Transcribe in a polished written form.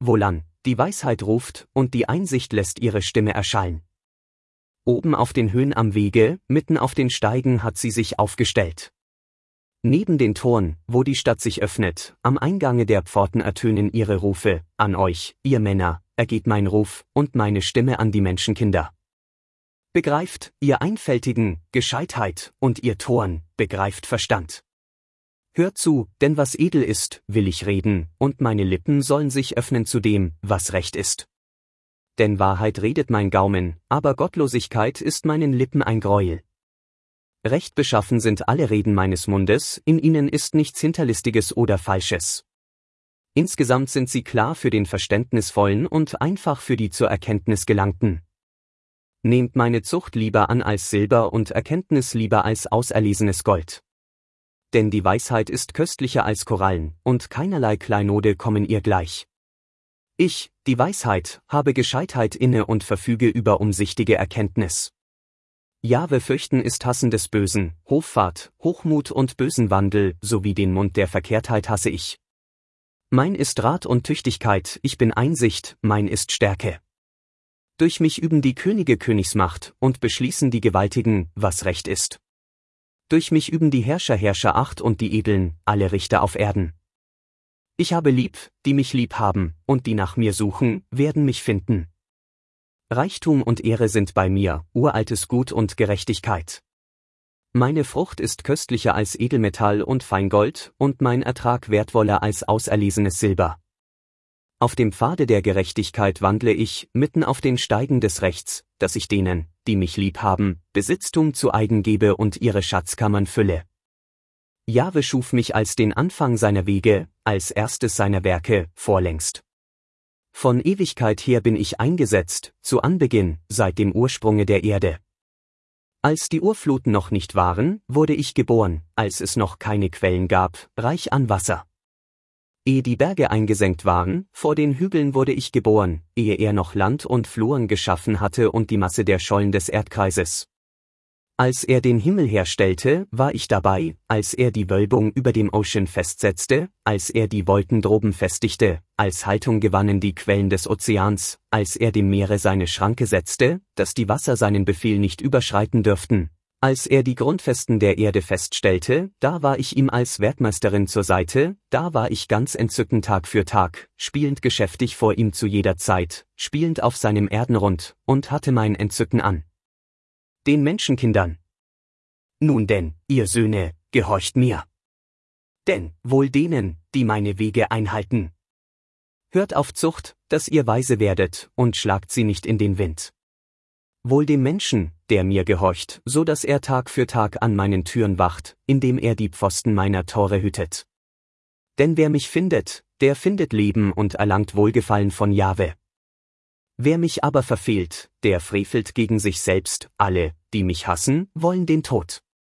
wohlan, die Weisheit ruft, und die Einsicht lässt ihre Stimme erschallen. Oben auf den Höhen am Wege, mitten auf den Steigen hat sie sich aufgestellt. Neben den Toren, wo die Stadt sich öffnet, am Eingange der Pforten ertönen ihre Rufe, an euch, ihr Männer, ergeht mein Ruf, und meine Stimme an die Menschenkinder. Begreift, ihr Einfältigen, Gescheitheit, und ihr Toren, begreift Verstand. Hört zu, denn was edel ist, will ich reden, und meine Lippen sollen sich öffnen zu dem, was recht ist. Denn Wahrheit redet mein Gaumen, aber Gottlosigkeit ist meinen Lippen ein Greuel. Recht beschaffen sind alle Reden meines Mundes, in ihnen ist nichts Hinterlistiges oder Falsches. Insgesamt sind sie klar für den Verständnisvollen und einfach für die zur Erkenntnis Gelangten. Nehmt meine Zucht lieber an als Silber und Erkenntnis lieber als auserlesenes Gold. Denn die Weisheit ist köstlicher als Korallen, und keinerlei Kleinode kommen ihr gleich. Ich, die Weisheit, habe Gescheitheit inne und verfüge über umsichtige Erkenntnis. Jahwe fürchten ist Hassen des Bösen, Hoffart, Hochmut und bösen Wandel, sowie den Mund der Verkehrtheit hasse ich. Mein ist Rat und Tüchtigkeit, ich bin Einsicht, mein ist Stärke. Durch mich üben die Könige Königsmacht und beschließen die Gewaltigen, was recht ist. Durch mich üben die Herrscher Herrscheracht und die Edeln, alle Richter auf Erden. Ich habe lieb, die mich lieb haben, und die nach mir suchen, werden mich finden. Reichtum und Ehre sind bei mir, uraltes Gut und Gerechtigkeit. Meine Frucht ist köstlicher als Edelmetall und Feingold, und mein Ertrag wertvoller als auserlesenes Silber. Auf dem Pfade der Gerechtigkeit wandle ich, mitten auf den Steigen des Rechts, dass ich denen, die mich lieb haben, Besitztum zu eigen gebe und ihre Schatzkammern fülle. Jahwe schuf mich als den Anfang seiner Wege, als erstes seiner Werke, vorlängst. Von Ewigkeit her bin ich eingesetzt, zu Anbeginn, seit dem Ursprunge der Erde. Als die Urfluten noch nicht waren, wurde ich geboren, als es noch keine Quellen gab, reich an Wasser. Ehe die Berge eingesenkt waren, vor den Hügeln wurde ich geboren, ehe er noch Land und Fluren geschaffen hatte und die Masse der Schollen des Erdkreises. Als er den Himmel herstellte, war ich dabei, als er die Wölbung über dem Ocean festsetzte, als er die Wolken droben festigte, als Haltung gewannen die Quellen des Ozeans, als er dem Meere seine Schranke setzte, dass die Wasser seinen Befehl nicht überschreiten dürften. Als er die Grundfesten der Erde feststellte, da war ich ihm als Werkmeisterin zur Seite, da war ich ganz entzückend Tag für Tag, spielend geschäftig vor ihm zu jeder Zeit, spielend auf seinem Erdenrund, und hatte mein Entzücken an den Menschenkindern. Nun denn, ihr Söhne, gehorcht mir. Denn, wohl denen, die meine Wege einhalten. Hört auf Zucht, dass ihr weise werdet, und schlagt sie nicht in den Wind. Wohl dem Menschen, der mir gehorcht, so dass er Tag für Tag an meinen Türen wacht, indem er die Pfosten meiner Tore hütet. Denn wer mich findet, der findet Leben und erlangt Wohlgefallen von Jahwe. Wer mich aber verfehlt, der frevelt gegen sich selbst, alle, die mich hassen, wollen den Tod.